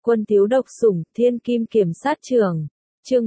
Quân thiếu độc sủng, thiên kim kiểm sát trưởng. Chương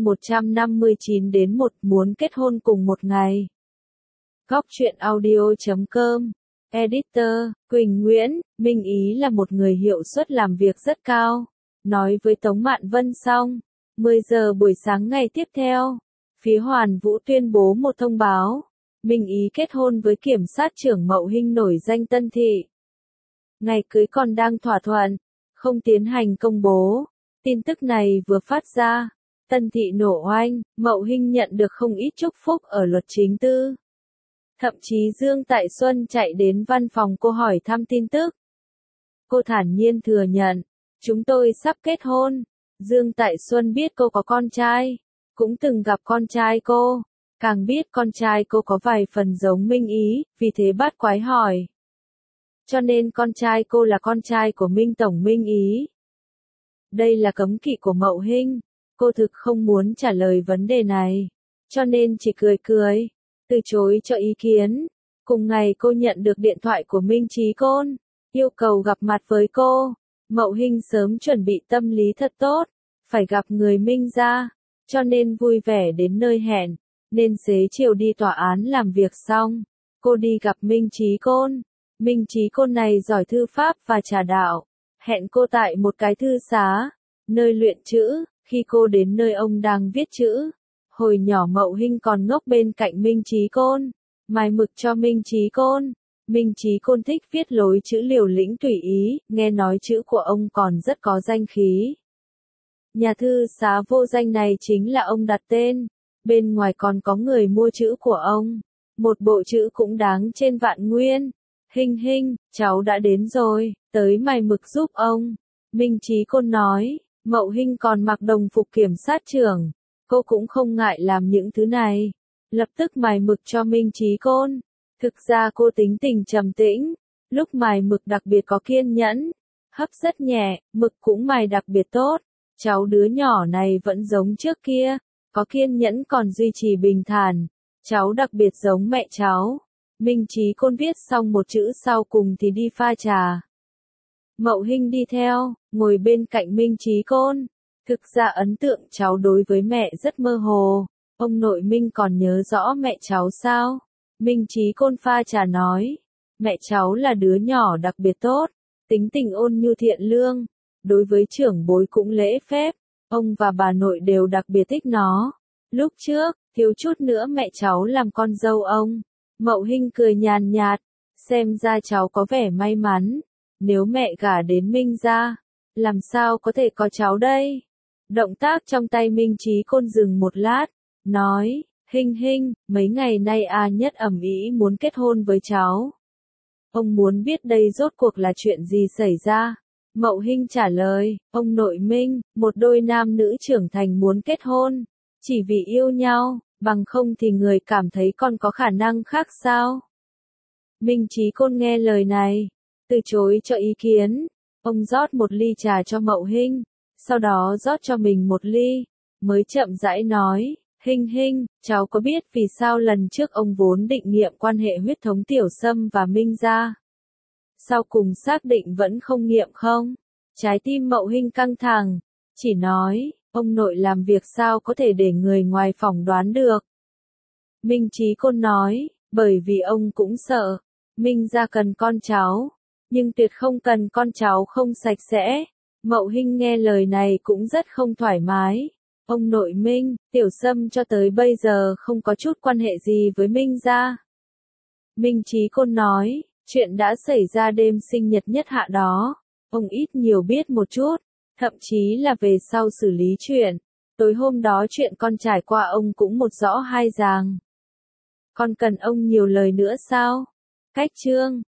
159 đến 1 muốn kết hôn cùng một ngày. Góc truyện audio.com. Editor, Quỳnh Nguyễn, Minh Ý là một người hiệu suất làm việc rất cao. Nói với Tống Mạn Vân xong. 10 giờ buổi sáng ngày tiếp theo, phía Hoàn Vũ tuyên bố một thông báo. Minh Ý kết hôn với kiểm sát trưởng Mậu Hinh nổi danh Tân Thị. Ngày cưới còn đang thỏa thuận, không tiến hành công bố. Tin tức này vừa phát ra, Tân Thị nổ oanh, Mậu Hinh nhận được không ít chúc phúc ở luật chính tư. Thậm chí Dương Tại Xuân chạy đến văn phòng cô hỏi thăm tin tức. Cô thản nhiên thừa nhận, chúng tôi sắp kết hôn. Dương Tại Xuân biết cô có con trai, cũng từng gặp con trai cô, càng biết con trai cô có vài phần giống Minh Ý, vì thế bắt quái hỏi. Cho nên con trai cô là con trai của Minh Tổng Minh Ý. Đây là cấm kỵ của Mậu Hinh, cô thực không muốn trả lời vấn đề này, cho nên chỉ cười cười, từ chối cho ý kiến. Cùng ngày cô nhận được điện thoại của Minh Chí Côn, yêu cầu gặp mặt với cô. Mậu Hinh sớm chuẩn bị tâm lý thật tốt, phải gặp người Minh gia, cho nên vui vẻ đến nơi hẹn, nên xế chiều đi tòa án làm việc xong, cô đi gặp Minh Chí Côn. Minh Chí Côn này giỏi thư pháp và trà đạo, hẹn cô tại một cái thư xá, nơi luyện chữ. Khi cô đến nơi ông đang viết chữ, hồi nhỏ Mậu Hinh còn ngốc bên cạnh Minh Chí Côn, mài mực cho Minh Chí Côn. Minh Chí Côn thích viết lối chữ liều lĩnh tùy ý, nghe nói chữ của ông còn rất có danh khí. Nhà thư xá vô danh này chính là ông đặt tên, bên ngoài còn có người mua chữ của ông, một bộ chữ cũng đáng trên vạn nguyên. Hinh Hinh, cháu đã đến rồi, tới mài mực giúp ông. Minh Chí Côn nói. Mậu Hinh còn mặc đồng phục kiểm sát trưởng, cô cũng không ngại làm những thứ này, lập tức mài mực cho Minh Chí Côn. Thực ra cô tính tình trầm tĩnh, lúc mài mực đặc biệt có kiên nhẫn, hấp rất nhẹ, mực cũng mài đặc biệt tốt. Cháu đứa nhỏ này vẫn giống trước kia, có kiên nhẫn còn duy trì bình thản, cháu đặc biệt giống mẹ cháu. Minh Chí Côn viết xong một chữ sau cùng thì đi pha trà. Mậu Hinh đi theo, ngồi bên cạnh Minh Chí Côn. Thực ra ấn tượng cháu đối với mẹ rất mơ hồ. Ông nội Minh còn nhớ rõ mẹ cháu sao? Minh Chí Côn pha trà nói. Mẹ cháu là đứa nhỏ đặc biệt tốt, tính tình ôn nhu thiện lương, đối với trưởng bối cũng lễ phép. Ông và bà nội đều đặc biệt thích nó. Lúc trước, thiếu chút nữa mẹ cháu làm con dâu ông. Mậu Hinh cười nhàn nhạt, xem ra cháu có vẻ may mắn. Nếu mẹ gả đến Minh gia, làm sao có thể có cháu đây? Động tác trong tay Minh Chí Côn dừng một lát, nói, Hinh Hinh, mấy ngày nay A Nhất ầm ĩ muốn kết hôn với cháu. Ông muốn biết đây rốt cuộc là chuyện gì xảy ra? Mậu Hinh trả lời, ông nội Minh, một đôi nam nữ trưởng thành muốn kết hôn, chỉ vì yêu nhau, bằng không thì người cảm thấy còn có khả năng khác sao? Minh Chí Côn nghe lời này, từ chối cho ý kiến. Ông rót một ly trà cho Mậu Hinh, sau đó rót cho mình một ly, mới chậm rãi nói, Hinh Hinh, cháu có biết vì sao lần trước ông vốn định nghiệm quan hệ huyết thống Tiểu Sâm và Minh gia, sau cùng xác định vẫn không nghiệm không? Trái tim Mậu Hinh căng thẳng, chỉ nói, ông nội làm việc sao có thể để người ngoài phỏng đoán được. Minh Chí Côn nói, bởi vì ông cũng sợ, Minh gia cần con cháu, nhưng tuyệt không cần con cháu không sạch sẽ. Mậu Hinh nghe lời này cũng rất không thoải mái. Ông nội Minh, Tiểu Sâm cho tới bây giờ không có chút quan hệ gì với Minh gia. Minh Chí Côn nói, chuyện đã xảy ra đêm sinh nhật Nhất Hạ đó, ông ít nhiều biết một chút, thậm chí là về sau xử lý chuyện. Tối hôm đó chuyện con trải qua ông cũng một rõ hai ràng. Còn cần ông nhiều lời nữa sao? Cách chương